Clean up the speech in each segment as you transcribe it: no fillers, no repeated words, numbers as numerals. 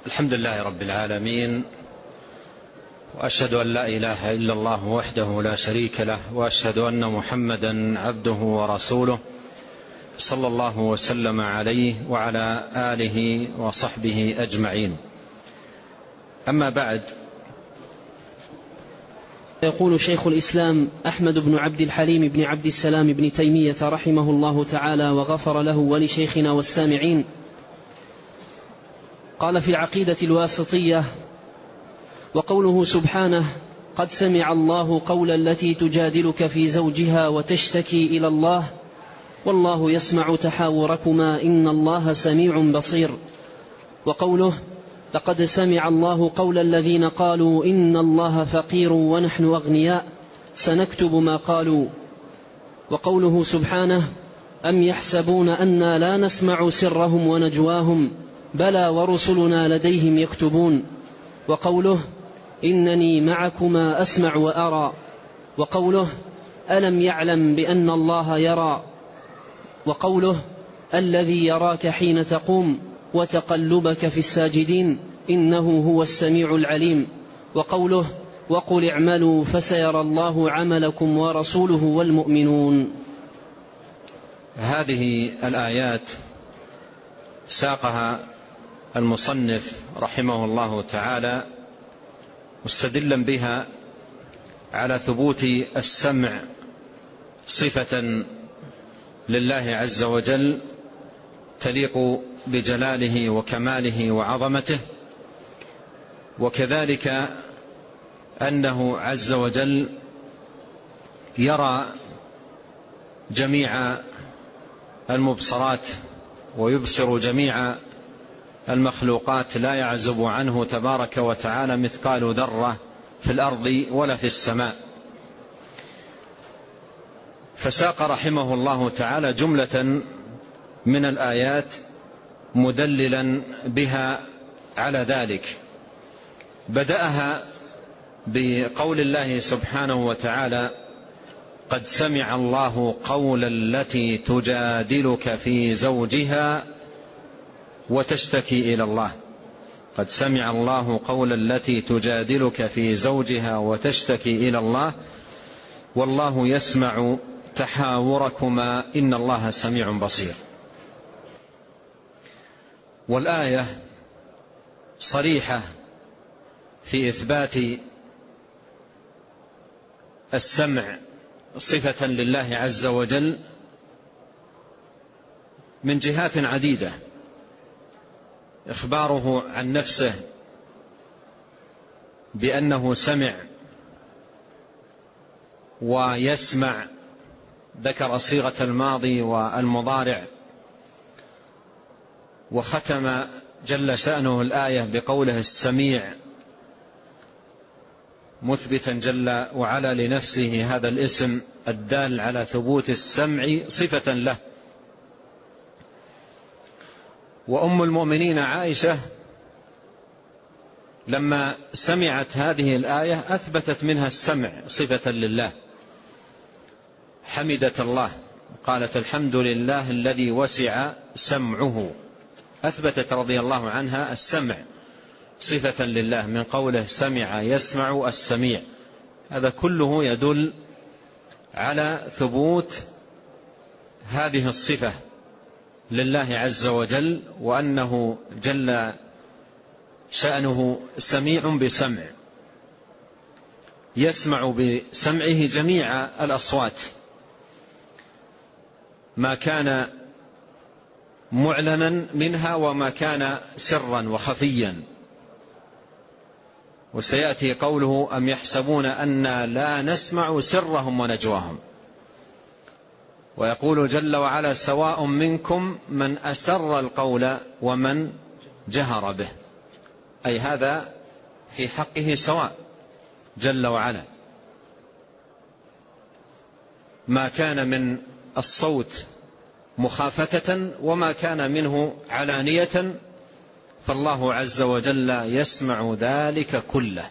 الحمد لله رب العالمين، وأشهد أن لا إله إلا الله وحده لا شريك له، وأشهد أن محمدا عبده ورسوله صلى الله وسلم عليه وعلى آله وصحبه أجمعين. أما بعد، يقول شيخ الإسلام أحمد بن عبد الحليم بن عبد السلام بن تيمية رحمه الله تعالى وغفر له ولشيخنا والسامعين، قال في العقيدة الواسطية: وقوله سبحانه: قد سمع الله قول التي تجادلك في زوجها وتشتكي إلى الله والله يسمع تحاوركما إن الله سميع بصير. وقوله: لقد سمع الله قول الذين قالوا إن الله فقير ونحن أغنياء سنكتب ما قالوا. وقوله سبحانه: أم يحسبون أنا لا نسمع سرهم ونجواهم بلى ورسلنا لديهم يكتبون. وقوله: إنني معكما أسمع وأرى. وقوله: ألم يعلم بأن الله يرى. وقوله: الذي يراك حين تقوم وتقلبك في الساجدين إنه هو السميع العليم. وقوله: وقل اعملوا فسيرى الله عملكم ورسوله والمؤمنون. هذه الآيات ساقها المصنف رحمه الله تعالى مستدلا بها على ثبوت السمع صفة لله عز وجل تليق بجلاله وكماله وعظمته، وكذلك أنه عز وجل يرى جميع المبصرات ويبصر جميع المخلوقات، لا يعزب عنه تبارك وتعالى مثقال ذرة في الأرض ولا في السماء. فساق رحمه الله تعالى جملة من الآيات مدللا بها على ذلك. بدأها بقول الله سبحانه وتعالى: قد سمع الله قول التي تجادلك في زوجها وتشتكي إلى الله. قد سمع الله قول التي تجادلك في زوجها وتشتكي إلى الله والله يسمع تحاوركما إن الله سميع بصير. والآية صريحة في إثبات السمع صفة لله عز وجل من جهات عديدة. إخباره عن نفسه بأنه سمع ويسمع، ذكر صيغة الماضي والمضارع، وختم جل شأنه الآية بقوله السميع، مثبتا جل وعلا لنفسه هذا الاسم الدال على ثبوت السمع صفة له. وأم المؤمنين عائشة لما سمعت هذه الآية أثبتت منها السمع صفة لله، حمدت الله، قالت الحمد لله الذي وسع سمعه. أثبتت رضي الله عنها السمع صفة لله من قوله سمع يسمع السميع. هذا كله يدل على ثبوت هذه الصفة لله عز وجل، وأنه جل شأنه سميع بسمع، يسمع بسمعه جميع الأصوات، ما كان معلنا منها وما كان سرا وخفيا. وسيأتي قوله أم يحسبون أنا لا نسمع سرهم ونجواهم. ويقول جل وعلا سواء منكم من أسر القول ومن جهر به، أي هذا في حقه سواء جل وعلا، ما كان من الصوت مخافتة وما كان منه علانية، فالله عز وجل يسمع ذلك كله،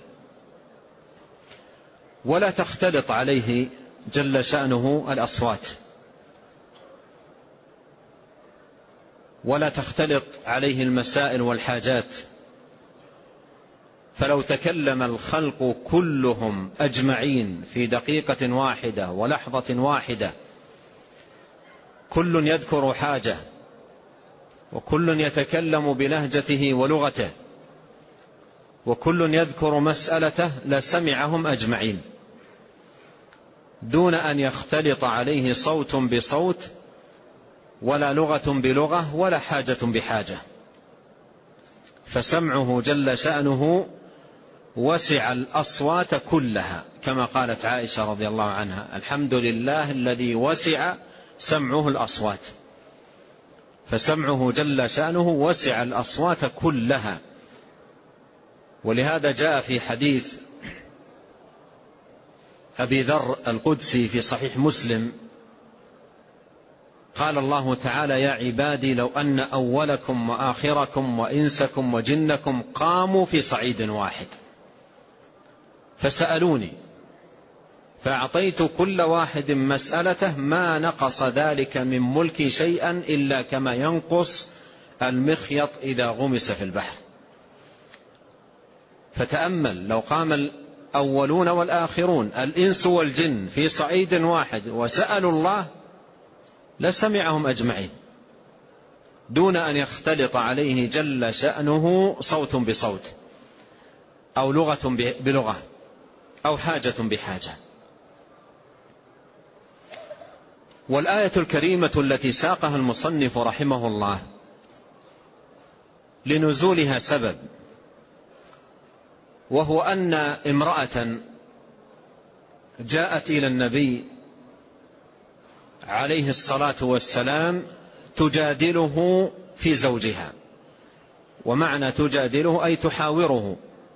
ولا تختلط عليه جل شأنه الأصوات، ولا تختلط عليه المسائل والحاجات فلو تكلم الخلق كلهم أجمعين في دقيقة واحدة ولحظة واحدة، كل يذكر حاجة وكل يتكلم بلهجته ولغته وكل يذكر مسألته، لسمعهم أجمعين دون أن يختلط عليه صوت بصوت ولا لغة بلغة ولا حاجة بحاجة. فسمعه جل شأنه وسع الأصوات كلها، كما قالت عائشة رضي الله عنها: الحمد لله الذي وسع سمعه الأصوات. فسمعه جل شأنه وسع الأصوات كلها. ولهذا جاء في حديث أبي ذر القدسي في صحيح مسلم: قال الله تعالى: يا عبادي لو أن أولكم وآخركم وإنسكم وجنكم قاموا في صعيد واحد فسألوني فأعطيت كل واحد مسألته ما نقص ذلك من ملكي شيئا إلا كما ينقص المخيط إذا غمس في البحر. فتأمل، لو قام الأولون والآخرون الإنس والجن في صعيد واحد وسألوا الله لسمعهم أجمعين دون أن يختلط عليه جل شأنه صوت بصوت أو لغة بلغة أو حاجة بحاجة. والآية الكريمة التي ساقها المصنف رحمه الله لنزولها سبب، وهو أن امرأة جاءت إلى النبي عليه الصلاة والسلام تجادله في زوجها. ومعنى تجادله أي تحاوره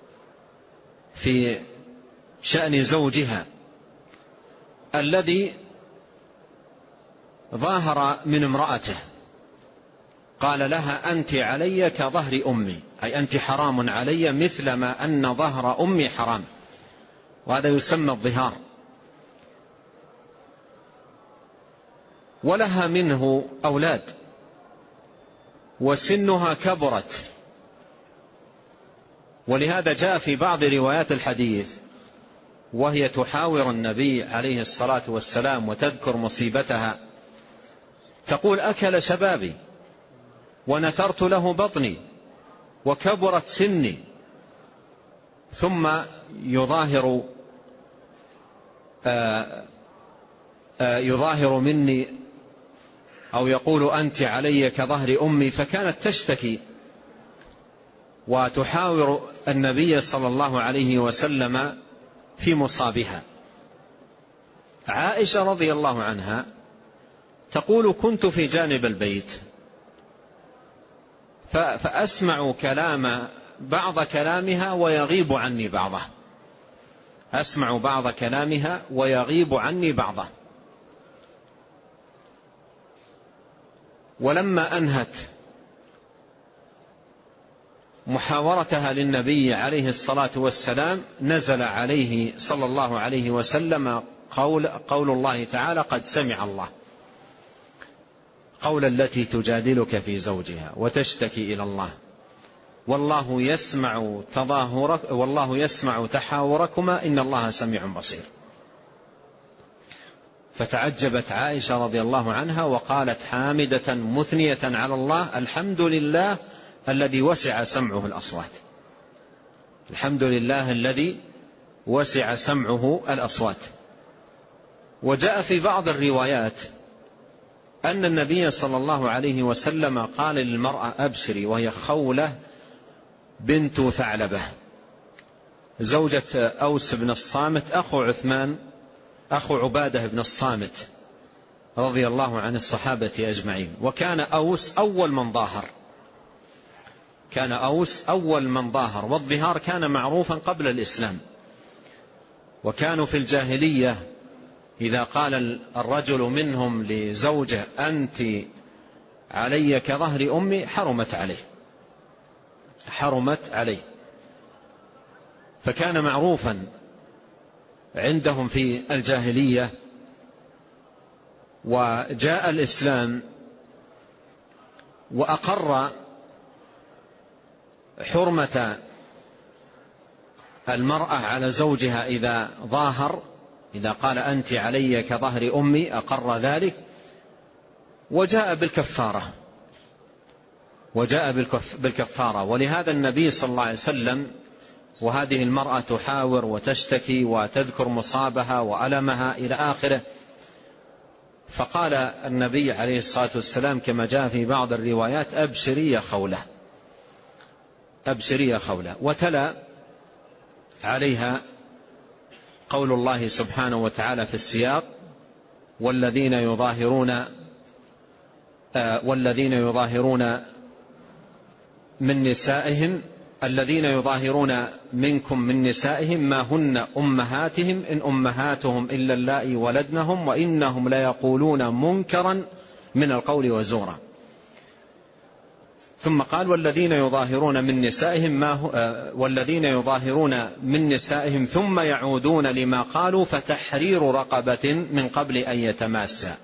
في شأن زوجها الذي ظاهر من امرأته. قال لها: أنت علي كظهر أمي، أي أنت حرام علي مثل ما أن ظهر أمي حرام. وهذا يسمى الظهار. ولها منه أولاد وسنها كبرت. ولهذا جاء في بعض روايات الحديث وهي تحاور النبي عليه الصلاة والسلام وتذكر مصيبتها تقول: أكل شبابي ونثرت له بطني وكبرت سني. ثم يظاهر مني أو يقول: أنت علي كظهر أمي. فكانت تشتكي وتحاور النبي صلى الله عليه وسلم في مصابها. عائشة رضي الله عنها تقول: كنت في جانب البيت فأسمع بعض كلامها ويغيب عني بعضه، أسمع بعض كلامها ويغيب عني بعضه. ولما أنهت محاورتها للنبي عليه الصلاة والسلام نزل عليه صلى الله عليه وسلم قول الله تعالى: قد سمع الله قول التي تجادلك في زوجها وتشتكي إلى الله والله يسمع تحاوركما إن الله سميع بصير. فتعجبت عائشة رضي الله عنها وقالت حامدة مثنية على الله: الحمد لله الذي وسع سمعه الأصوات. الحمد لله الذي وسع سمعه الأصوات. وجاء في بعض الروايات أن النبي صلى الله عليه وسلم قال للمرأة: أبشري، وهي خولة بنت ثعلبة زوجة أوس بن الصامت أخو عبادة بن الصامت رضي الله عن الصحابة أجمعين. وكان أوس أول من ظاهر، والظهار كان معروفا قبل الإسلام. وكانوا في الجاهلية إذا قال الرجل منهم لزوجه: أنت علي كظهر أمي، حرمت عليه. فكان معروفا عندهم في الجاهلية. وجاء الإسلام وأقر حرمة المرأة على زوجها إذا ظاهر، إذا قال أنت علي كظهر أمي أقر ذلك، وجاء بالكفارة. ولهذا النبي صلى الله عليه وسلم، وهذه المرأة تحاور وتشتكي وتذكر مصابها وألمها إلى آخره، فقال النبي عليه الصلاة والسلام كما جاء في بعض الروايات: أبشري يا خولة، أبشري يا خولة. وتلا عليها قول الله سبحانه وتعالى في السياق: والذين يظاهرون من نسائهم، الذين يظاهرون منكم من نسائهم ما هن أمهاتهم إن أمهاتهم إلا اللائي ولدنهم وإنهم ليقولون منكرا من القول وزورا. ثم قال: والذين يظاهرون من نسائهم ثم يعودون لما قالوا فتحرير رقبة من قبل أن يتماسا،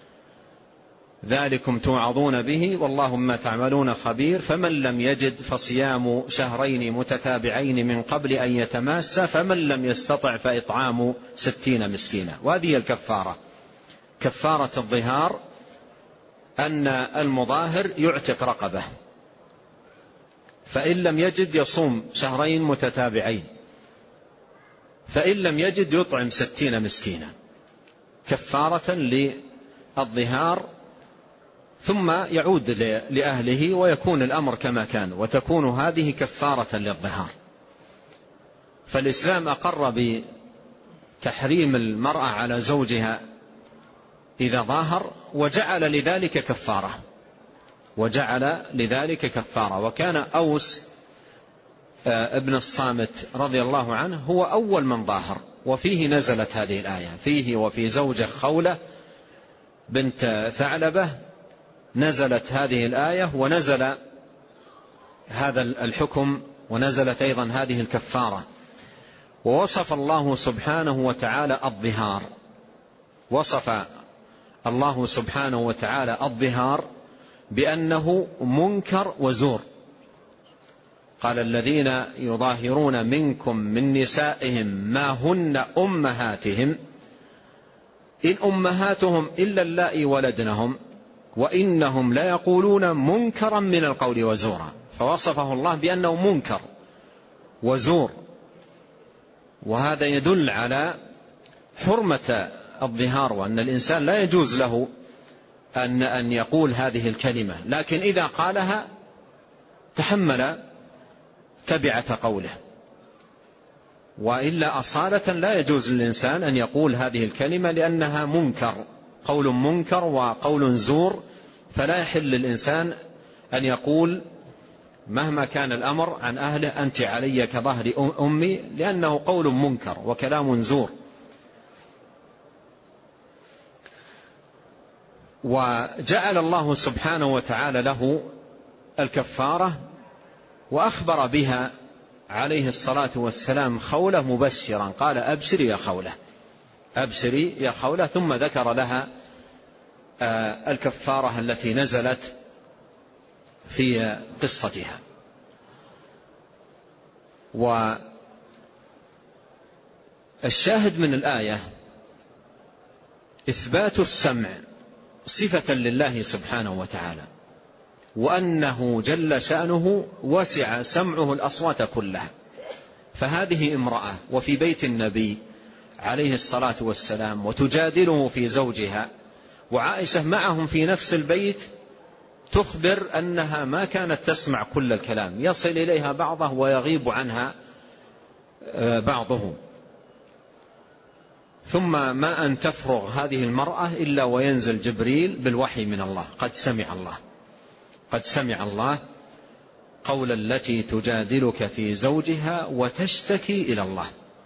ذلكم توعظون به والله ما تعملون خبير، فمن لم يجد فصيام شهرين متتابعين من قبل أن يتماسا، فمن لم يستطع فإطعام 60 مسكينا. وهذه الكفارة، كفارة الظهار، أن المظاهر يعتق رقبة، فإن لم يجد يصوم شهرين متتابعين، فإن لم يجد يطعم 60 مسكينا كفارة للظهار، ثم يعود لأهله ويكون الأمر كما كان، وتكون هذه كفارة للظهار. فالإسلام أقر بتحريم المرأة على زوجها إذا ظاهر، وجعل لذلك كفارة. وكان أوس ابن الصامت رضي الله عنه هو أول من ظاهر، وفيه نزلت هذه الآية، فيه وفي زوجه خولة بنت ثعلبة نزلت هذه الآية، ونزل هذا الحكم، ونزلت أيضا هذه الكفارة. ووصف الله سبحانه وتعالى الظهار، وصف الله سبحانه وتعالى الظهار بأنه منكر وزور. قال: الذين يظاهرون منكم من نسائهم ما هن أمهاتهم إن أمهاتهم إلا اللائي ولدنهم وإنهم ليقولون منكرا من القول وزورا. فوصفه الله بأنه منكر وزور، وهذا يدل على حرمة الظهار، وأن الإنسان لا يجوز له أن يقول هذه الكلمة، لكن إذا قالها تحمل تبعة قوله، وإلا أصالة لا يجوز للإنسان أن يقول هذه الكلمة، لأنها منكر، قول منكر وقول زور، فلا يحل للإنسان أن يقول مهما كان الأمر عن أهله أنت علي كظهر أمي، لأنه قول منكر وكلام زور. وجعل الله سبحانه وتعالى له الكفارة، وأخبر بها عليه الصلاة والسلام خولة مبشرا، قال: أبشري يا خولة، أبشري يا خولة، ثم ذكر لها الكفارة التي نزلت في قصتها. والشاهد من الآية إثبات السمع صفة لله سبحانه وتعالى، وأنه جل شأنه وسع سمعه الأصوات كلها. فهذه امرأة وفي بيت النبي عليه الصلاة والسلام وتجادله في زوجها، وعائشة معهم في نفس البيت، تخبر أنها ما كانت تسمع كل الكلام، يصل إليها بعضه ويغيب عنها بعضه. ثم ما أن تفرغ هذه المرأة إلا وينزل جبريل بالوحي من الله: قد سمع الله قول التي تجادلك في زوجها وتشتكي إلى الله.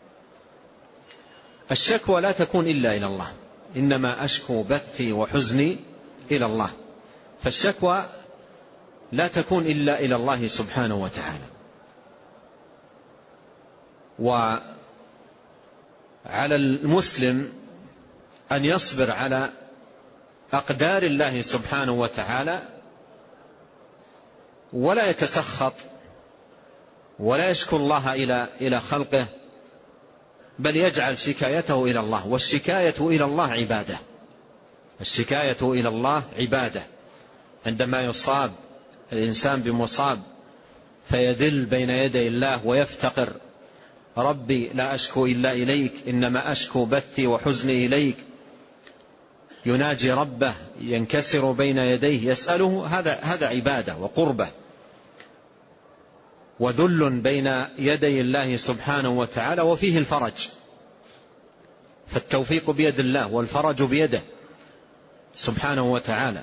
الشكوى لا تكون إلا إلى الله، إنما أشكو بثي وحزني إلى الله. فالشكوى لا تكون إلا إلى الله سبحانه وتعالى. وعلى المسلم أن يصبر على أقدار الله سبحانه وتعالى، ولا يتسخط ولا يشكو الله إلى خلقه، بل يجعل شكايته إلى الله. والشكاية إلى الله عبادة، الشكاية إلى الله عبادة. عندما يصاب الإنسان بمصاب فيدل بين يدي الله ويفتقر: ربي لا أشكو إلا إليك، إنما أشكو بثي وحزني إليك، يناجي ربه، ينكسر بين يديه يسأله، هذا عبادة وقربة وذل بين يدي الله سبحانه وتعالى، وفيه الفرج. فالتوفيق بيد الله والفرج بيده سبحانه وتعالى.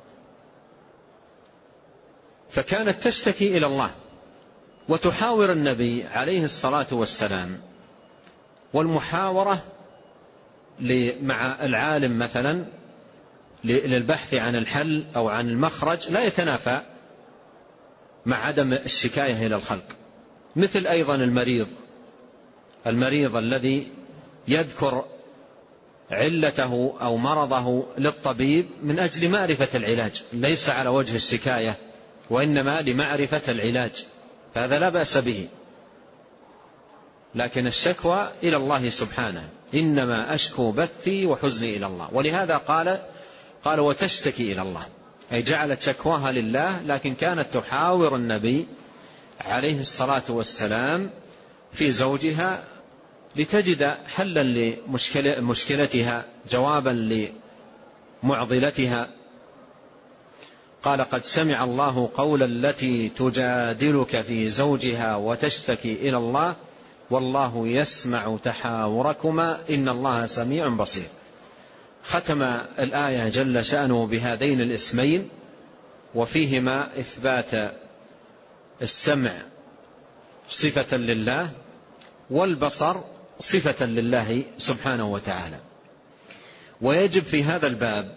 فكانت تشتكي إلى الله وتحاور النبي عليه الصلاة والسلام. والمحاورة مع العالم مثلا للبحث عن الحل أو عن المخرج لا يتنافى مع عدم الشكاية إلى الخلق. مثل أيضا المريض الذي يذكر علته أو مرضه للطبيب من أجل معرفة العلاج، ليس على وجه الشكاية وإنما لمعرفة العلاج، فهذا لا بأس به. لكن الشكوى إلى الله سبحانه: إنما أشكو بثي وحزني إلى الله. ولهذا قال وتشتكي إلى الله، أي جعلت شكواها لله، لكن كانت تحاور النبي عليه الصلاة والسلام في زوجها لتجد حلا لمشكلتها، جوابا لمعضلتها. قال: قد سمع الله قول التي تجادلك في زوجها وتشتكي إلى الله والله يسمع تحاوركما إن الله سميع بصير. ختم الآية جل شأنه بهذين الاسمين، وفيهما إثبات السمع صفة لله والبصر صفة لله سبحانه وتعالى. ويجب في هذا الباب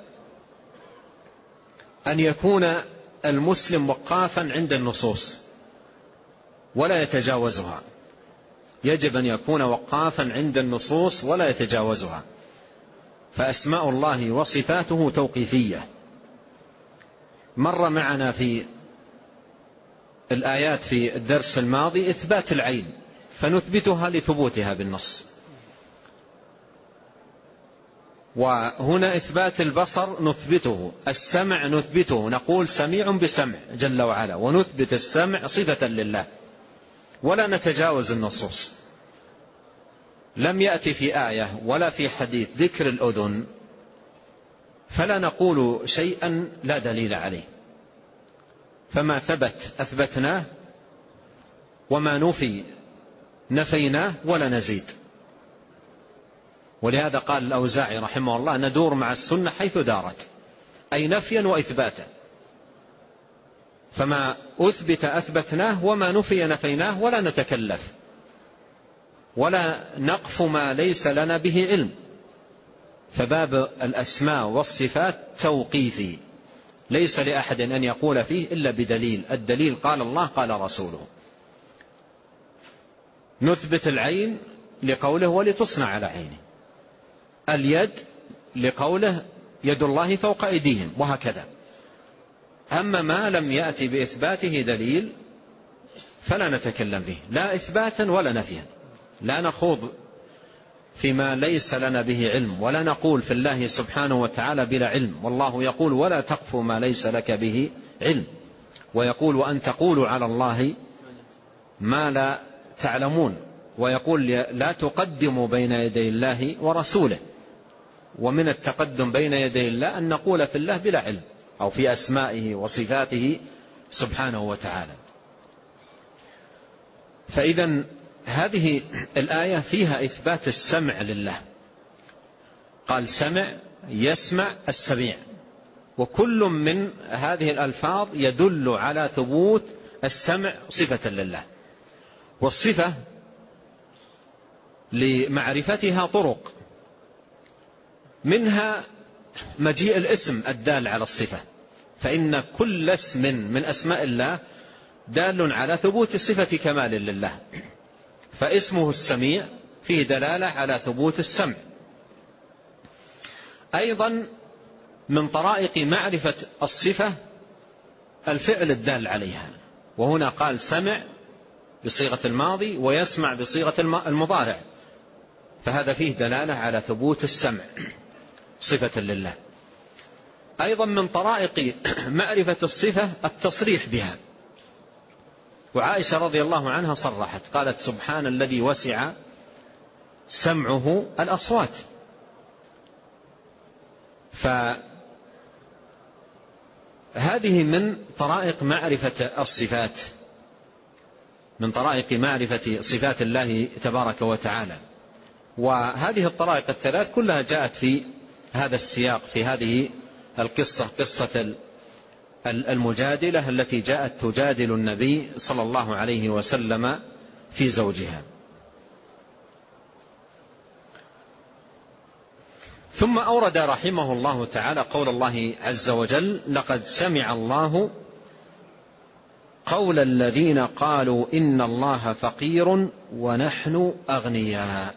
أن يكون المسلم وقافا عند النصوص ولا يتجاوزها، يجب أن يكون وقافا عند النصوص ولا يتجاوزها. فأسماء الله وصفاته توقيفية. مر معنا في الآيات في الدرس الماضي إثبات العين، فنثبتها لثبوتها بالنص. وهنا إثبات البصر نثبته، السمع نثبته، نقول سميع بسمع جل وعلا، ونثبت السمع صفة لله ولا نتجاوز النصوص. لم يأتي في آية ولا في حديث ذكر الأذن، فلا نقول شيئا لا دليل عليه. فما ثبت أثبتناه، وما نفي نفيناه ولا نزيد. ولهذا قال الأوزاعي رحمه الله: ندور مع السنة حيث دارت، أي نفيا وإثباتا. فما أثبت أثبتناه، وما نفي نفيناه، ولا نتكلف ولا نقف ما ليس لنا به علم. فباب الأسماء والصفات توقيفي، ليس لأحد أن يقول فيه إلا بدليل، الدليل قال الله قال رسوله. نثبت العين لقوله ولتصنع على عينه، اليد لقوله يد الله فوق أيديهم، وهكذا. أما ما لم يأتي بإثباته دليل فلا نتكلم به، لا إثباتا ولا نفيا. لا نخوض فيما ليس لنا به علم، ولا نقول في الله سبحانه وتعالى بلا علم. والله يقول: ولا تقف ما ليس لك به علم. ويقول: وأن تقولوا على الله ما لا تعلمون. ويقول: لا تقدموا بين يدي الله ورسوله. ومن التقدم بين يدي الله أن نقول في الله بلا علم، أو في أسمائه وصفاته سبحانه وتعالى. فإذا هذه الآية فيها إثبات السمع لله. قال: سمع، يسمع، السميع. وكل من هذه الألفاظ يدل على ثبوت السمع صفة لله. والصفة لمعرفتها طرق، منها مجيء الاسم الدال على الصفة، فإن كل اسم من أسماء الله دال على ثبوت صفة كمال لله. فاسمه السميع فيه دلالة على ثبوت السمع. أيضا من طرائق معرفة الصفة الفعل الدال عليها. وهنا قال: سمع، بصيغة الماضي ويسمع بصيغة المضارع، فهذا فيه دلالة على ثبوت السمع صفة لله. أيضا من طرائق معرفة الصفة التصريح بها، وعائشة رضي الله عنها صرحت قالت: سبحان الذي وسع سمعه الأصوات. فهذه من طرائق معرفة الصفات، من طرائق معرفة صفات الله تبارك وتعالى. وهذه الطرائق الثلاث كلها جاءت في هذا السياق، في هذه القصة، قصة المجادلة التي جاءت تجادل النبي صلى الله عليه وسلم في زوجها. ثم أورد رحمه الله تعالى قول الله عز وجل: لقد سمع الله قول الذين قالوا إن الله فقير ونحن أغنياء.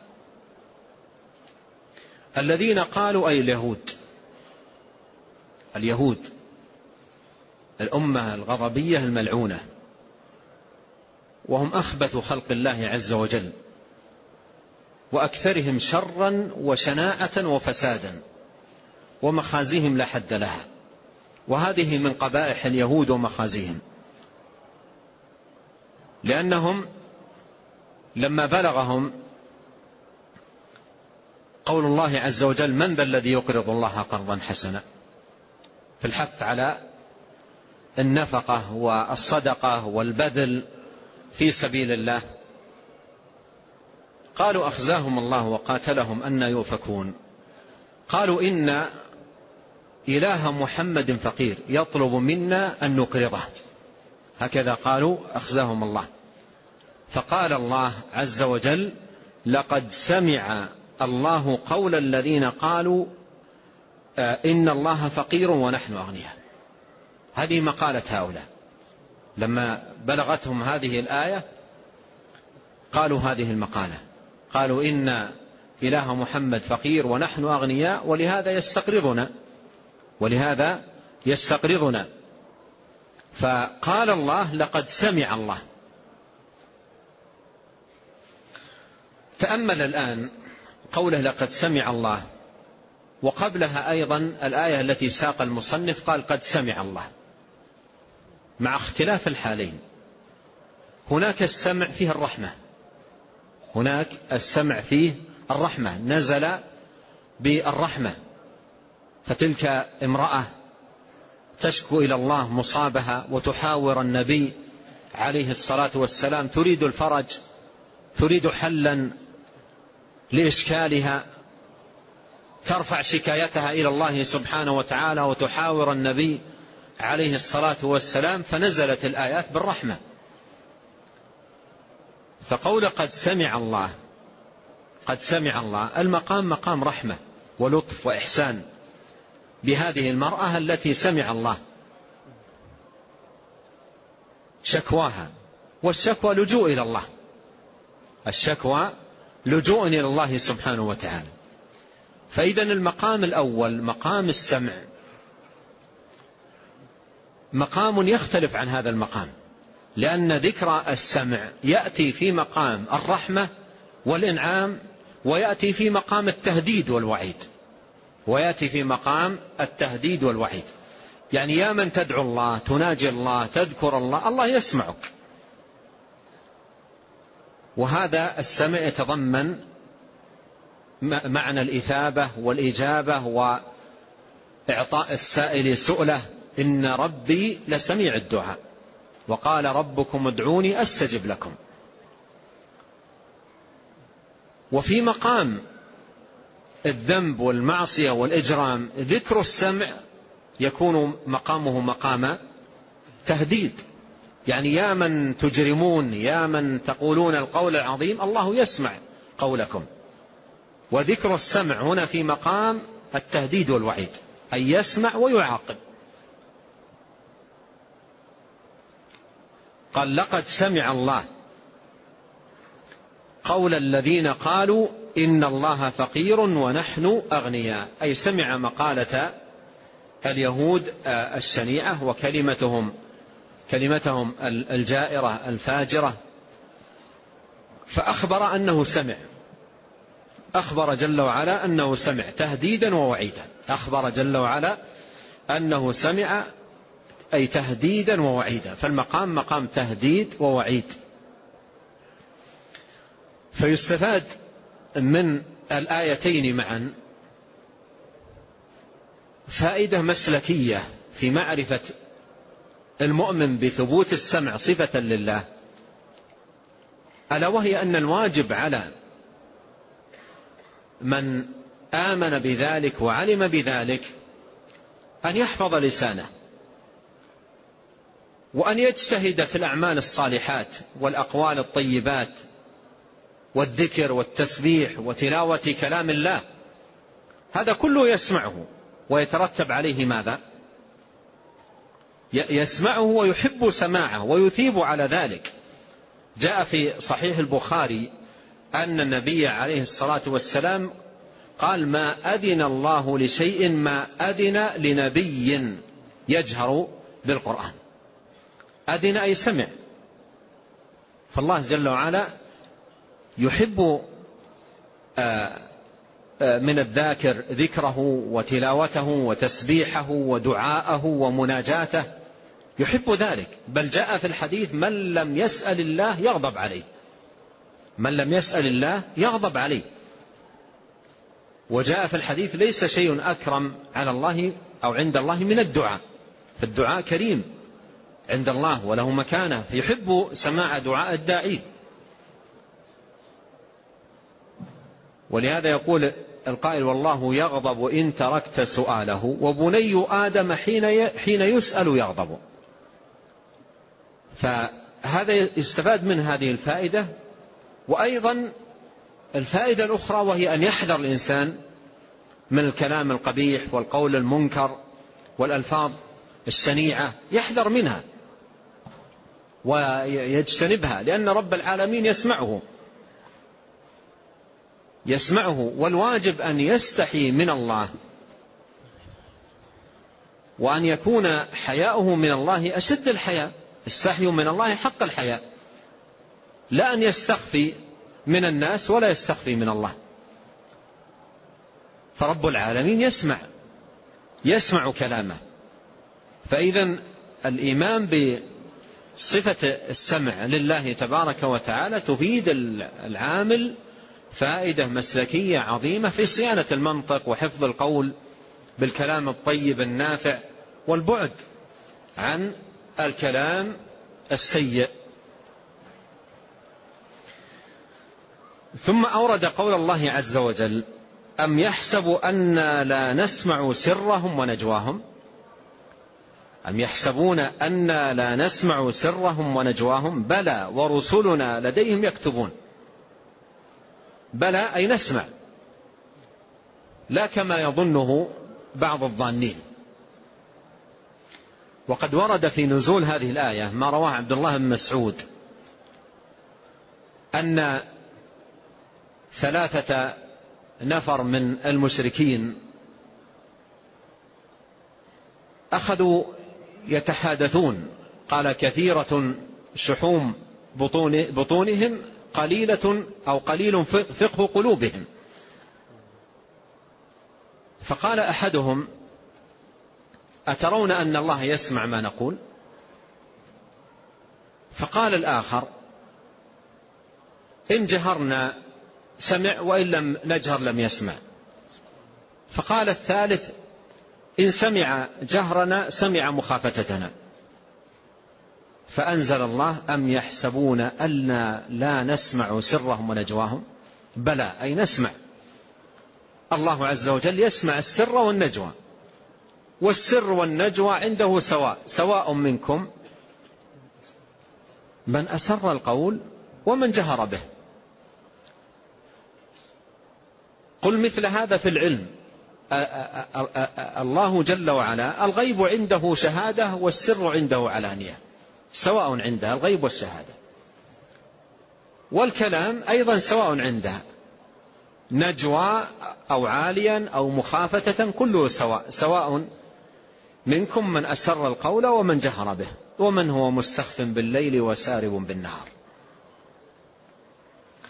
الذين قالوا أي اليهود الأمة الغضبية الملعونة، وهم أخبث خلق الله عز وجل، وأكثرهم شرا وشناعة وفسادا، ومخازيهم لا حد لها. وهذه من قبائح اليهود ومخازيهم، لأنهم لما بلغهم قول الله عز وجل: من ذا الذي يقرض الله قرضا حسنا، في الحث على النفقة والصدقة والبذل في سبيل الله، قالوا أخزاهم الله وقاتلهم أن يؤفكون. قالوا إن إله محمد فقير يطلب منا أن نقرضه، هكذا قالوا أخزاهم الله. فقال الله عز وجل: لقد سمع الله قول الذين قالوا إن الله فقير ونحن أغنياء. هذه مقالة هؤلاء لما بلغتهم هذه الآية قالوا هذه المقالة، قالوا إن إله محمد فقير ونحن أغنياء ولهذا يستقرضنا. فقال الله: لقد سمع الله. تأمل الآن قوله لقد سمع الله، وقبلها أيضا الآية التي ساق المصنف قال قد سمع الله، مع اختلاف الحالين. هناك السمع فيه الرحمة، هناك السمع فيه الرحمة، نزل بالرحمة. فتلك امرأة تشكو إلى الله مصابها وتحاور النبي عليه الصلاة والسلام، تريد الفرج، تريد حلا لإشكالها، ترفع شكايتها إلى الله سبحانه وتعالى وتحاور النبي عليه الصلاة والسلام، فنزلت الآيات بالرحمة. فقول قد سمع الله، قد سمع الله، المقام مقام رحمة ولطف وإحسان بهذه المرأة التي سمع الله شكواها. والشكوى لجوء إلى الله، الشكوى لجوء إلى الله سبحانه وتعالى. فإذا المقام الأول مقام السمع مقام يختلف عن هذا المقام، لأن ذكر السمع يأتي في مقام الرحمة والإنعام، ويأتي في مقام التهديد والوعيد، يعني يا من تدعو الله، تناجي الله، تذكر الله، الله يسمعك. وهذا السمع يتضمن معنى الإثابة والإجابة وإعطاء السائل سؤله. إن ربي لسميع الدعاء، وقال ربكم ادعوني أستجب لكم. وفي مقام الذنب والمعصية والإجرام ذكر السمع يكون مقامه مقام تهديد، يعني يا من تجرمون، يا من تقولون القول العظيم، الله يسمع قولكم. وذكر السمع هنا في مقام التهديد والوعيد، أي يسمع ويعاقب. قال لقد سمع الله قول الذين قالوا إن الله فقير ونحن أغنياء، أي سمع مقالة اليهود الشنيعة وكلمتهم الجائرة الفاجرة فأخبر أنه سمع، أخبر جل وعلا أنه سمع تهديدا ووعيدا، أخبر جل وعلا أنه سمع أي تهديدا ووعيدا، فالمقام مقام تهديد ووعيد. فيستفاد من الآيتين معا فائدة مسلكية في معرفة المؤمن بثبوت السمع صفة لله، ألا وهي أن الواجب على من آمن بذلك وعلم بذلك أن يحفظ لسانه، وأن يجتهد في الأعمال الصالحات والأقوال الطيبات والذكر والتسبيح وتلاوة كلام الله، هذا كله يسمعه ويترتب عليه ماذا؟ يسمعه ويحب سماعه ويثيب على ذلك. جاء في صحيح البخاري أن النبي عليه الصلاة والسلام قال: ما أذن الله لشيء ما أذن لنبي يجهر بالقرآن. أذن أي سمع، فالله جل وعلا يحب من الذاكر ذكره وتلاوته وتسبيحه ودعاءه ومناجاته، يحب ذلك. بل جاء في الحديث: من لم يسأل الله يغضب عليه، من لم يسأل الله يغضب عليه. وجاء في الحديث: ليس شيء أكرم على الله أو عند الله من الدعاء، فالدعاء كريم عند الله وله مكانة، يحب سماع دعاء الداعي. ولهذا يقول القائل: والله يغضب إن تركت سؤاله، وبني آدم حين يسأل يغضب. فهذا يستفاد من هذه الفائدة. وأيضا الفائدة الأخرى وهي أن يحذر الإنسان من الكلام القبيح والقول المنكر والألفاظ الشنيعة، يحذر منها ويجتنبها، لأن رب العالمين يسمعه. والواجب أن يستحي من الله، وأن يكون حياؤه من الله أشد الحياء. استحيوا من الله حق الحياء، لا أن يستخفي من الناس ولا يستخفي من الله. فرب العالمين يسمع كلامه. فإذا الإيمان بصفة السمع لله تبارك وتعالى تفيد العامل فائدة مسلكية عظيمة في صيانة المنطق وحفظ القول بالكلام الطيب النافع، والبعد عن الكلام السيء. ثم أورد قول الله عز وجل: أم يحسب أنا لا نسمع سرهم ونجواهم. أم يحسبون أنا لا نسمع سرهم ونجواهم بلى ورسلنا لديهم يكتبون. بلى أي نسمع، لا كما يظنه بعض الظانين. وقد ورد في نزول هذه الآية ما رواه عبد الله بن مسعود أن 3 نفر من المشركين أخذوا يتحادثون، قال: كثيرة شحوم بطونهم قليلة أو قليل فقه قلوبهم. فقال أحدهم: أترون أن الله يسمع ما نقول؟ فقال الآخر: إن جهرنا سمع وإن لم نجهر لم يسمع. فقال الثالث: إن سمع جهرنا سمع مخافتتنا. فأنزل الله: أم يحسبون أننا لا نسمع سرهم ونجواهم. بلى أي نسمع. الله عز وجل يسمع السر والنجوى، والسر والنجوى عنده سواء منكم من أسر القول ومن جهر به. قل مثل هذا في العلم. الله جل وعلا الغيب عنده شهادة والسر عنده علانية، سواء عندها الغيب والشهادة. والكلام أيضا سواء عندها، نجوى أو عاليا أو مخافتة، كله سواء منكم من أسر القول ومن جهر به ومن هو مستخف بالليل وسارب بالنهار.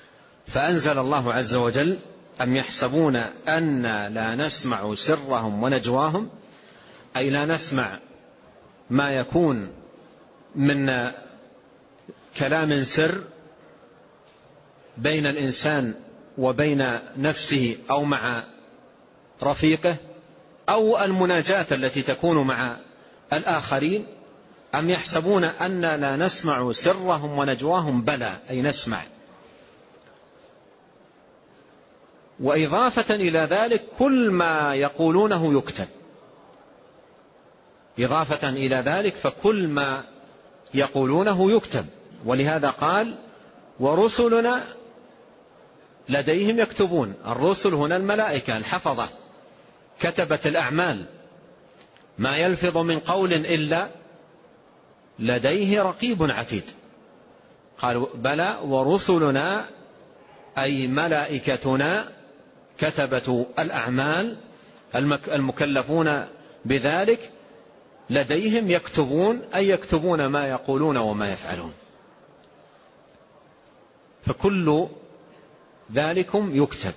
فأنزل الله عز وجل: أم يحسبون أن لا نسمع سرهم ونجواهم، أي لا نسمع ما يكون من كلام سر بين الإنسان وبين نفسه أو مع رفيقه، أو المناجاة التي تكون مع الآخرين. أم يحسبون أن لا نسمع سرهم ونجواهم، بلى، أي نسمع. وإضافة إلى ذلك كل ما يقولونه يكتب، إضافة إلى ذلك فكل ما يقولونه يكتب. ولهذا قال: ورسلنا لديهم يكتبون. الرسل هنا الملائكة الحفظة كتبة الأعمال، ما يلفظ من قول إلا لديه رقيب عتيد. قال: بلى ورسلنا، أي ملائكتنا كتبة الأعمال المكلفون بذلك، لديهم يكتبون، أي يكتبون ما يقولون وما يفعلون. فكل ذلكم يكتب.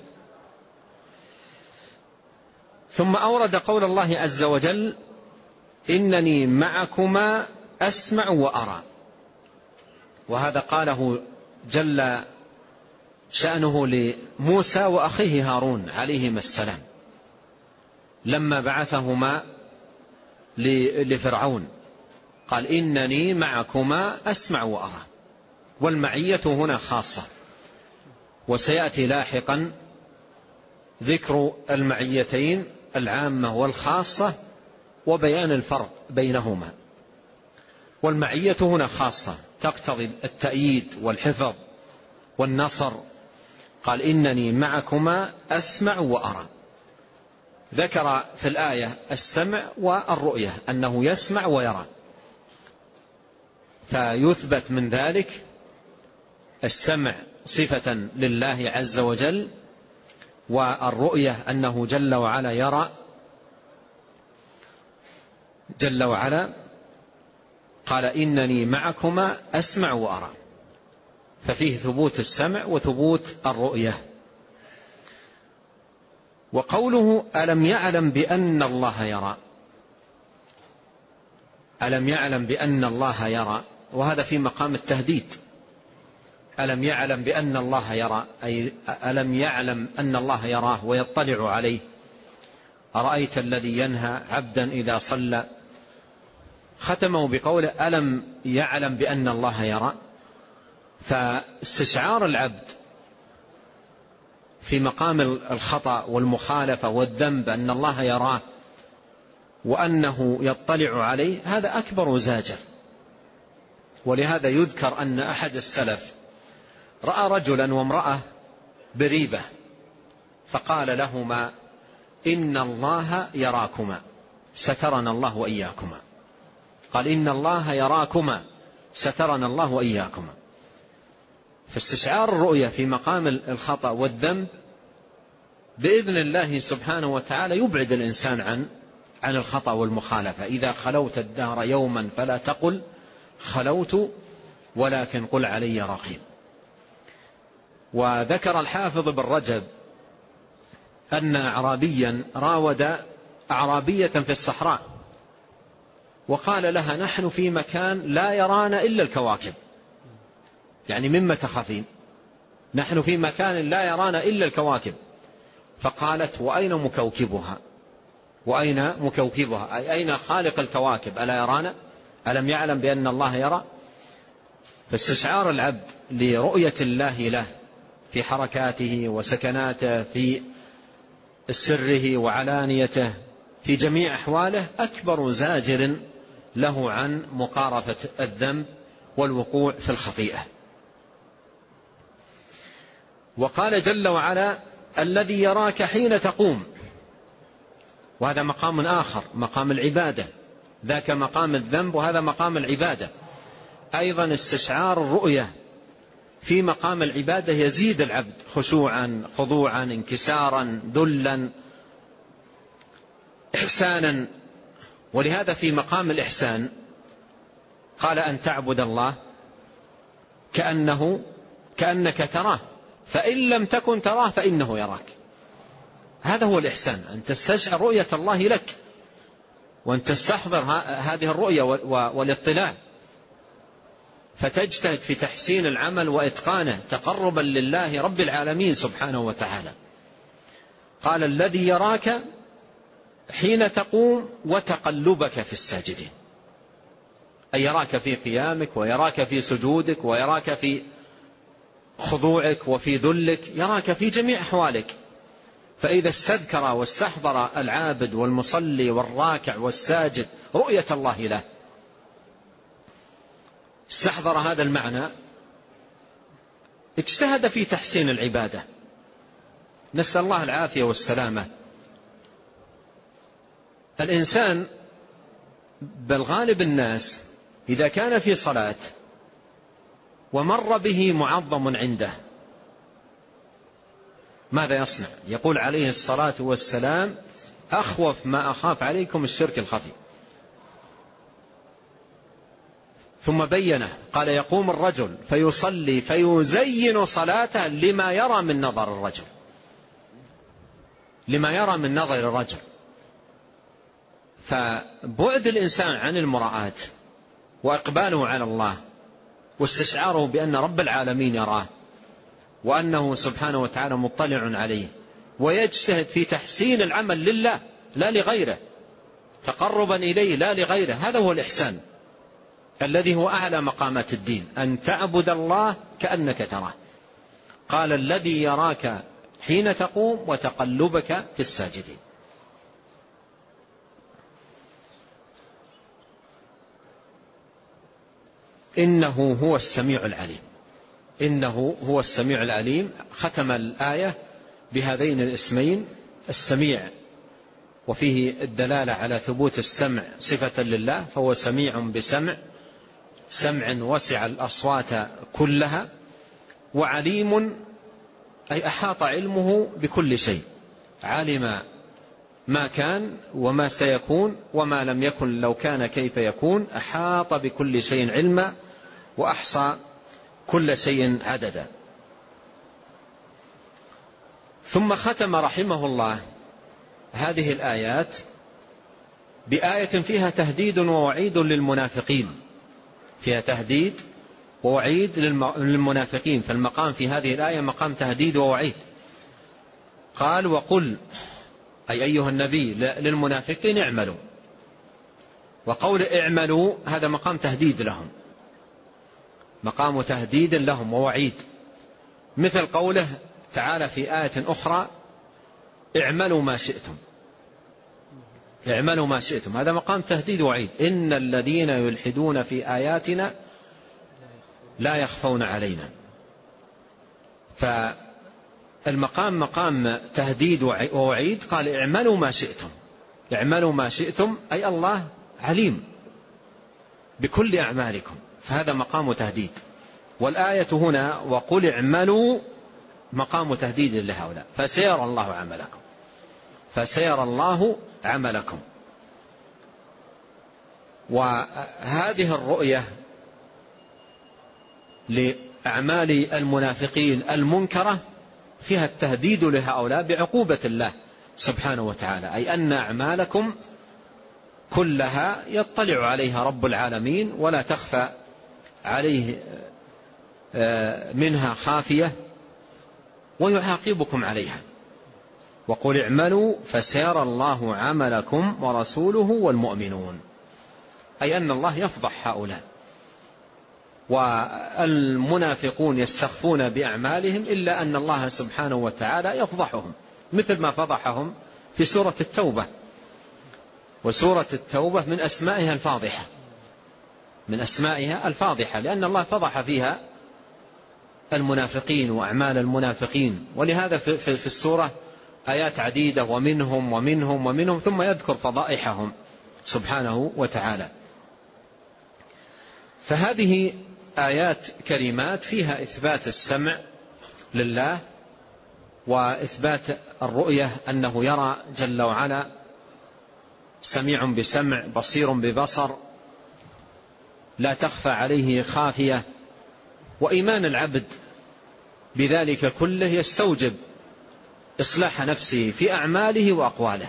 ثم أورد قول الله عز وجل: إنني معكما أسمع وأرى. وهذا قاله جل شأنه لموسى وأخيه هارون عليهما السلام لما بعثهما لفرعون، قال: إنني معكما أسمع وأرى. والمعية هنا خاصة، وسيأتي لاحقا ذكر المعيتين العامة والخاصة وبيان الفرق بينهما. والمعية هنا خاصة تقتضي التأييد والحفظ والنصر. قال: إنني معكما أسمع وأرى. ذكر في الآية السمع والرؤية، أنه يسمع ويرى، فيثبت من ذلك السمع صفة لله عز وجل، والرؤية أنه جل وعلا يرى جل وعلا. قال: إنني معكما أسمع وأرى، ففيه ثبوت السمع وثبوت الرؤية. وقوله: ألم يعلم بأن الله يرى، ألم يعلم بأن الله يرى، وهذا في مقام التهديد. ألم يعلم بأن الله يرى، أي ألم يعلم أن الله يراه ويطلع عليه. أرأيت الذي ينهى عبدا إذا صلى. ختمه بقوله: ألم يعلم بأن الله يرى. فاستشعار العبد في مقام الخطأ والمخالفة والذنب أن الله يراه وأنه يطلع عليه، هذا أكبر زاجر. ولهذا يذكر أن أحد السلف رأى رجلا وامرأة بريبة، فقال لهما: إن الله يراكما سترنا الله وإياكما. قال: إن الله يراكما سترنا الله وإياكما. فاستشعار الرؤية في مقام الخطأ والذنب بإذن الله سبحانه وتعالى يبعد الإنسان عن الخطأ والمخالفة. إذا خلوت الدهر يوما فلا تقل خلوت، ولكن قل علي رقيب. وذكر الحافظ بن رجب أن أعرابيا راود أعرابية في الصحراء وقال لها: نحن في مكان لا يرانا إلا الكواكب، يعني مما تخافين؟ نحن في مكان لا يرانا إلا الكواكب. فقالت: وأين مكوكبها؟ وأين مكوكبها؟ أي أين خالق الكواكب؟ ألا يرانا؟ ألم يعلم بأن الله يرى؟ فاستشعار العبد لرؤية الله له في حركاته وسكناته، في سره وعلانيته، في جميع أحواله، أكبر زاجر له عن مقارفة الذنب والوقوع في الخطيئة. وقال جل وعلا: الذي يراك حين تقوم. وهذا مقام آخر، مقام العبادة. ذاك مقام الذنب وهذا مقام العبادة. أيضا استشعار الرؤية في مقام العبادة يزيد العبد خشوعا، خضوعا، انكسارا، ذلا، إحسانا. ولهذا في مقام الإحسان قال: أن تعبد الله كأنك تراه فإن لم تكن تراه فإنه يراك. هذا هو الإحسان، أن تستشعر رؤية الله لك، وأن تستحضر هذه الرؤية والاطلاع، فتجتهد في تحسين العمل وإتقانه تقربا لله رب العالمين سبحانه وتعالى. قال الذي يراك حين تقوم وتقلبك في الساجدين، أي يراك في قيامك، ويراك في سجودك، ويراك في خضوعك وفي ذلك، يراك في جميع أحوالك. فإذا استذكر واستحضر العابد والمصلي والراكع والساجد رؤية الله له، استحضر هذا المعنى، اجتهد في تحسين العبادة. نسأل الله العافية والسلامة. الإنسان بل غالب الناس إذا كان في صلاة ومر به معظم عنده ماذا يصنع؟ يقول عليه الصلاة والسلام: أخوف ما أخاف عليكم الشرك الخفي. ثم بينه قال: يقوم الرجل فيصلي فيزين صلاته لما يرى من نظر الرجل، لما يرى من نظر الرجل. فبعد الإنسان عن المراءة وإقباله على الله واستشعاره بأن رب العالمين يراه، وأنه سبحانه وتعالى مطلع عليه، ويجتهد في تحسين العمل لله لا لغيره، تقربا إليه لا لغيره. هذا هو الإحسان الذي هو أعلى مقامات الدين، أن تعبد الله كأنك تراه. قال: الذي يراك حين تقوم وتقلبك في الساجدين. إنه هو السميع العليم. إنه هو السميع العليم. ختم الآية بهذين الاسمين: السميع، وفيه الدلالة على ثبوت السمع صفة لله، فهو سميع بسمع، سمع وسع الأصوات كلها. وعليم أي أحاط علمه بكل شيء، علم ما كان وما سيكون وما لم يكن لو كان كيف يكون، أحاط بكل شيء علما وأحصى كل شيء عددا. ثم ختم رحمه الله هذه الآيات بآية فيها تهديد ووعيد للمنافقين، فيها تهديد ووعيد للمنافقين. فالمقام في هذه الآية مقام تهديد ووعيد. قال: وقل، أي أيها النبي، للمنافقين اعملوا. وقول اعملوا هذا مقام تهديد لهم، مقام تهديد لهم ووعيد، مثل قوله تعالى في آية أخرى: اعملوا ما شئتم. اعملوا ما شئتم، هذا مقام تهديد ووعيد. إن الذين يلحدون في آياتنا لا يخفون علينا. فالمقام مقام تهديد ووعيد. قال: اعملوا ما شئتم. اعملوا ما شئتم أي الله عليم بكل أعمالكم، فهذا مقام تهديد. والآية هنا: وقل اعملوا، مقام تهديد لهؤلاء، فسيرى الله عملكم، فسيرى الله عملكم. وهذه الرؤية لأعمال المنافقين المنكرة فيها التهديد لهؤلاء بعقوبة الله سبحانه وتعالى، أي أن أعمالكم كلها يطلع عليها رب العالمين ولا تخفى عليه منها خافية، ويعاقبكم عليها. وقل اعملوا فسيرى الله عملكم ورسوله والمؤمنون، أي أن الله يفضح هؤلاء. والمنافقون يستخفون بأعمالهم إلا أن الله سبحانه وتعالى يفضحهم، مثل ما فضحهم في سورة التوبة. وسورة التوبة من أسمائها الفاضحة، من أسمائها الفاضحة، لأن الله فضح فيها المنافقين وأعمال المنافقين. ولهذا في السورة آيات عديدة: ومنهم ومنهم ومنهم، ثم يذكر فضائحهم سبحانه وتعالى. فهذه آيات كريمات فيها إثبات السمع لله، وإثبات الرؤية أنه يرى جل وعلا، سميع بسمع، بصير ببصر، لا تخفى عليه خافية. وإيمان العبد بذلك كله يستوجب إصلاح نفسه في أعماله وأقواله.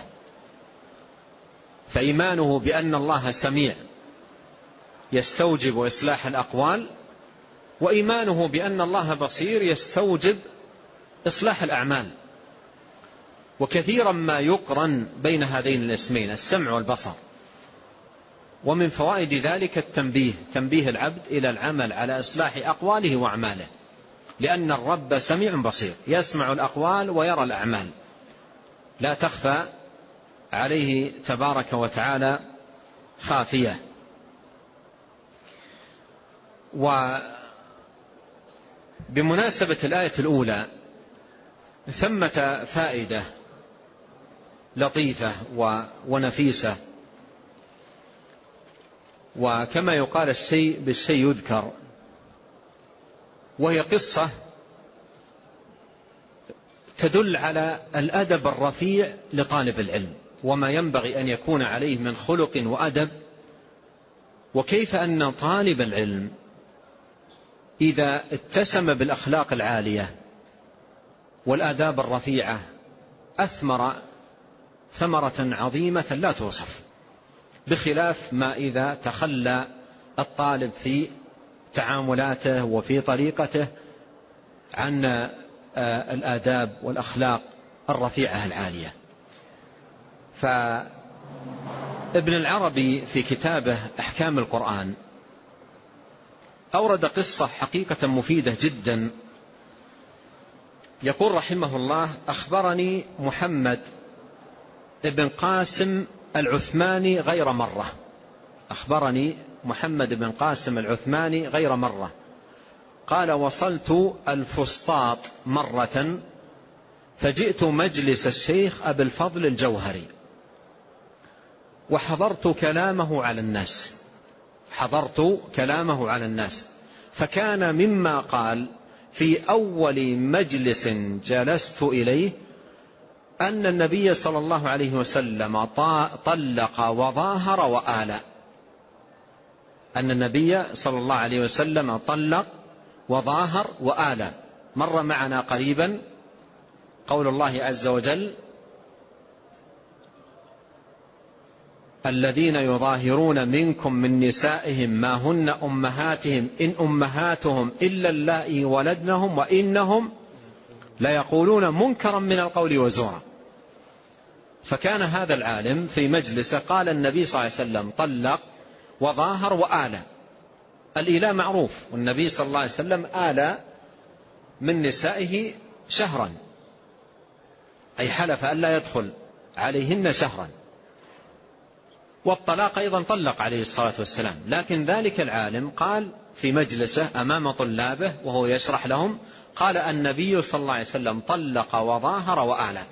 فإيمانه بأن الله سميع يستوجب إصلاح الأقوال، وإيمانه بأن الله بصير يستوجب إصلاح الأعمال. وكثيرا ما يقرن بين هذين الاسمين السمع والبصر. ومن فوائد ذلك تنبيه العبد إلى العمل على إصلاح أقواله وأعماله، لأن الرب سميع بصير يسمع الأقوال ويرى الأعمال، لا تخفى عليه تبارك وتعالى خافية. وبمناسبة الآية الأولى ثمة فائدة لطيفة ونفيسة، وكما يقال الشيء بالشيء يذكر، وهي قصة تدل على الأدب الرفيع لطالب العلم وما ينبغي أن يكون عليه من خلق وأدب، وكيف أن طالب العلم إذا اتسم بالأخلاق العالية والآداب الرفيعة أثمر ثمرة عظيمة لا توصف، بخلاف ما إذا تخلى الطالب في تعاملاته وفي طريقته عن الآداب والأخلاق الرفيعة العالية. فابن العربي في كتابه أحكام القرآن أورد قصة حقيقة مفيدة جدا. يقول رحمه الله: أخبرني محمد بن قاسم العثماني غير مرة. أخبرني محمد بن قاسم العثماني غير مرة. قال: وصلت الفسطاط مرة فجئت مجلس الشيخ أبي الفضل الجوهري وحضرت كلامه على الناس، فكان مما قال في أول مجلس جلست إليه أن النبي صلى الله عليه وسلم طلق وظاهر وآلى. أن النبي صلى الله عليه وسلم طلق وظاهر وآلى. مر معنا قريبا قول الله عز وجل: الذين يظاهرون منكم من نسائهم ما هن أمهاتهم إن أمهاتهم إلا اللائي ولدنهم وإنهم ليقولون منكرا من القول وزورا. فكان هذا العالم في مجلسه قال النبي صلى الله عليه وسلم طلق وظاهر وآلى. الإيلاء معروف، والنبي صلى الله عليه وسلم آلى من نسائه شهرا، أي حلف ألا يدخل عليهن شهرا. والطلاق أيضا طلق عليه الصلاة والسلام. لكن ذلك العالم قال في مجلسه أمام طلابه وهو يشرح لهم، قال النبي صلى الله عليه وسلم طلق وظاهر وآلى.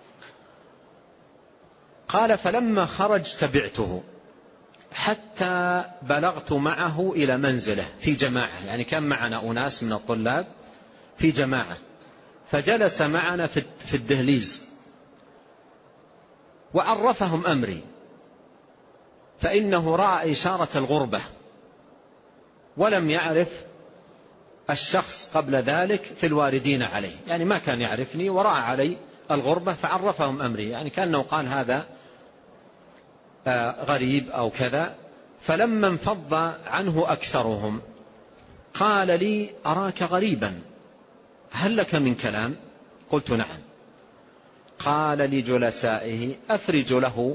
قال: فلما خرج تبعته حتى بلغت معه إلى منزله في جماعة، يعني كان معنا أناس من الطلاب في جماعة، فجلس معنا في الدهليز وعرفهم أمري، فإنه رأى إشارة الغربة ولم يعرف الشخص قبل ذلك في الواردين عليه، يعني ما كان يعرفني ورأى علي الغربة فعرفهم أمري، يعني كأنه قال هذا غريب أو كذا. فلما انفض عنه أكثرهم قال لي: أراك غريبا، هل لك من كلام؟ قلت: نعم. قال لجلسائه: أفرج له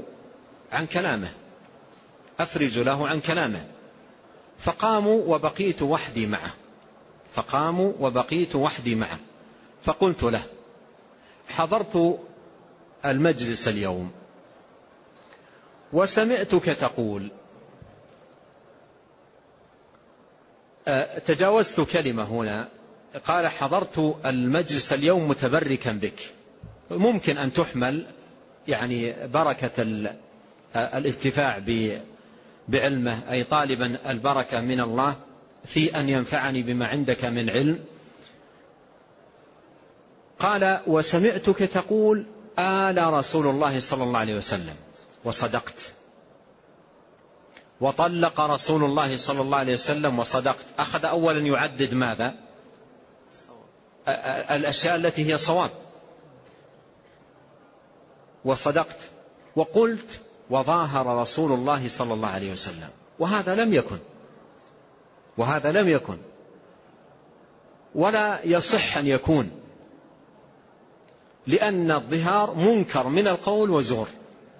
عن كلامه. فقاموا وبقيت وحدي معه. فقلت له: حضرت المجلس اليوم وسمعتك تقول، تجاوزت كلمة هنا، قال: حضرت المجلس اليوم متبركا بك. ممكن أن تحمل يعني بركة الانتفاع بعلمه، أي طالبا البركة من الله في أن ينفعني بما عندك من علم. قال: وسمعتك تقول آل رسول الله صلى الله عليه وسلم، وصدقت. وطلق رسول الله صلى الله عليه وسلم، وصدقت. أخذ أولا يعدد ماذا؟ الأشياء التي هي صواب، وصدقت وقلت وظاهر رسول الله صلى الله عليه وسلم، وهذا لم يكن ولا يصح أن يكون، لأن الظهار منكر من القول وزور،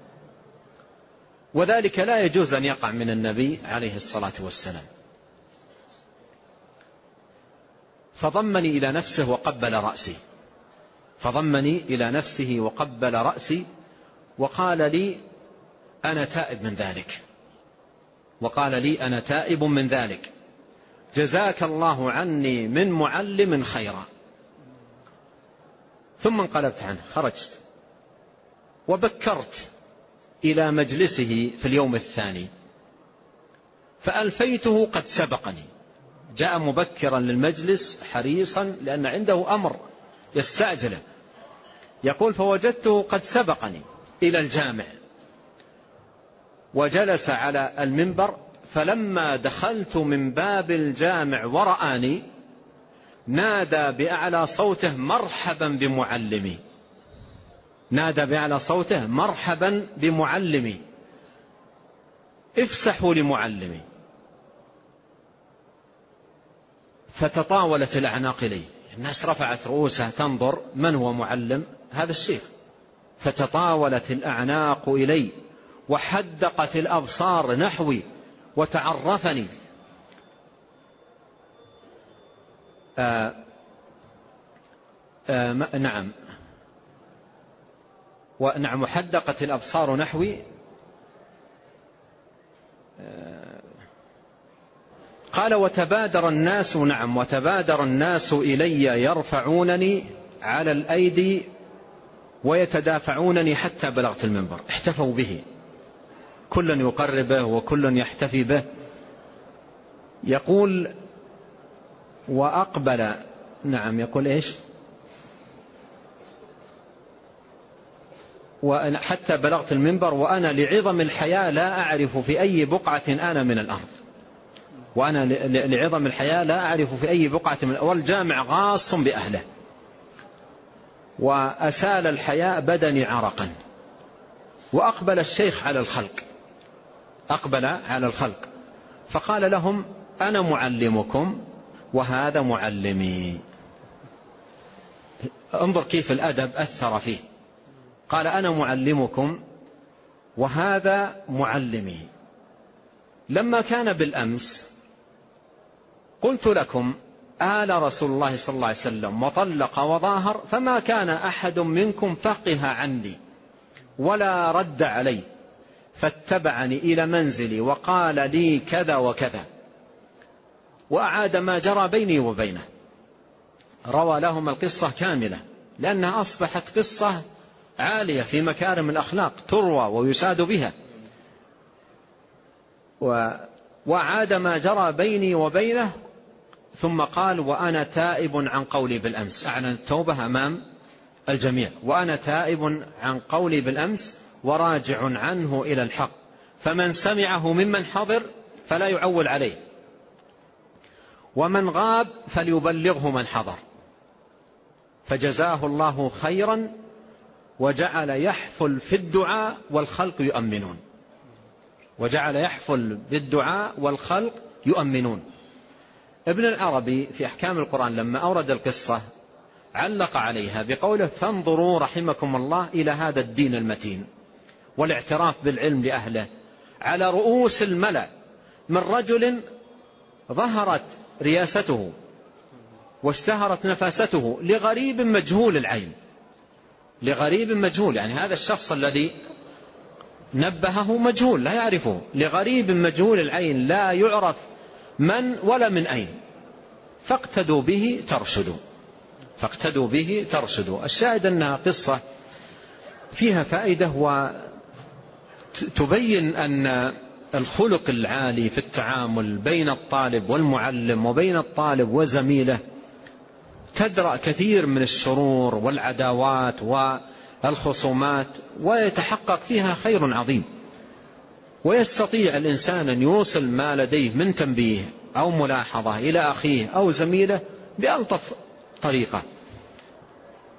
وذلك لا يجوز أن يقع من النبي عليه الصلاة والسلام. فضمني إلى نفسه وقبل رأسي وقال لي أنا تائب من ذلك، جزاك الله عني من معلم خيرا. ثم انقلبت عنه، خرجت وبكرت إلى مجلسه في اليوم الثاني، فألفيته قد سبقني، جاء مبكرا للمجلس حريصا لأن عنده أمر يستعجله، يقول فوجدته قد سبقني إلى الجامع وجلس على المنبر، فلما دخلت من باب الجامع ورآني نادى بأعلى صوته مرحبا بمعلمي، افسحوا لمعلمي. فتطاولت الأعناق إليه، الناس رفعت رؤوسها تنظر من هو معلم هذا الشيخ، فتطاولت الأعناق إلي وحدقت الأبصار نحوي وتعرفني. نعم وحدقت الأبصار نحوي. قال وتبادر الناس إلي يرفعونني على الأيدي ويتدافعونني حتى بلغت المنبر. احتفوا به، كل يقربه وكل يحتفي به. يقول وأقبل، يقول إيش؟ حتى بلغت المنبر وأنا لعظم الحياة لا أعرف في أي بقعة أنا من الأرض، والجامع غاص بأهله، وأسال الحياء بدني عرقا. وأقبل الشيخ على الخلق فقال لهم أنا معلمكم وهذا معلمي. انظر كيف الأدب أثر فيه، قال أنا معلمكم وهذا معلمي. لما كان بالأمس قلت لكم آل رسول الله صلى الله عليه وسلم وطلق وظاهر، فما كان أحد منكم فقه عني ولا رد علي، فاتبعني إلى منزلي وقال لي كذا وكذا، وأعاد ما جرى بيني وبينه. روى لهم القصة كاملة، لأنها أصبحت قصة عالية في مكارم الأخلاق تروى ويساد بها. وعاد ما جرى بيني وبينه، ثم قال وأنا تائب عن قولي بالأمس، أعلن التوبة أمام الجميع، وأنا تائب عن قولي بالأمس وراجع عنه إلى الحق، فمن سمعه ممن حضر فلا يعول عليه، ومن غاب فليبلغه من حضر. فجزاه الله خيرا وجعل يحفل في الدعاء والخلق يؤمنون. ابن العربي في أحكام القرآن لما أورد القصة علق عليها بقوله فانظروا رحمكم الله إلى هذا الدين المتين والاعتراف بالعلم لأهله على رؤوس الملأ، من رجل ظهرت رياسته واشتهرت نفاسته لغريب مجهول العين، يعني هذا الشخص الذي نبهه مجهول لا يعرفه، لغريب مجهول العين لا يعرف من ولا من أين، فاقتدوا به ترشدوا. الشاهد أنها قصة فيها فائدة، وتبين أن الخلق العالي في التعامل بين الطالب والمعلم وبين الطالب وزميله تدرأ كثير من الشرور والعداوات والخصومات، ويتحقق فيها خير عظيم، ويستطيع الإنسان أن يوصل ما لديه من تنبيه أو ملاحظة إلى أخيه أو زميله بألطف طريقة.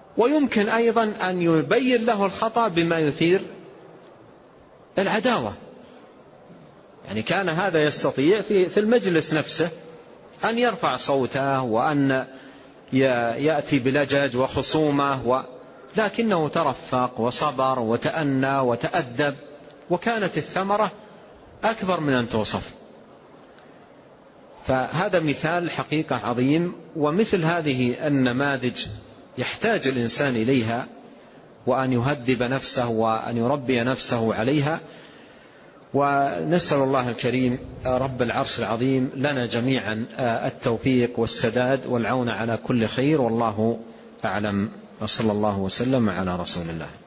ويمكن أيضا أن يبين له الخطأ بما يثير العداوة. يعني كان هذا يستطيع في المجلس نفسه أن يرفع صوته وأن يأتي بلجج وخصومة، لكنه ترفق وصبر وتأنى وتأدب، وكانت الثمرة أكبر من أن توصف. فهذا مثال حقيقة عظيم، ومثل هذه النماذج يحتاج الإنسان إليها، وأن يهذب نفسه وأن يربي نفسه عليها. ونسأل الله الكريم رب العرش العظيم لنا جميعا التوفيق والسداد والعون على كل خير، والله أعلم، وصلى الله وسلم على رسول الله.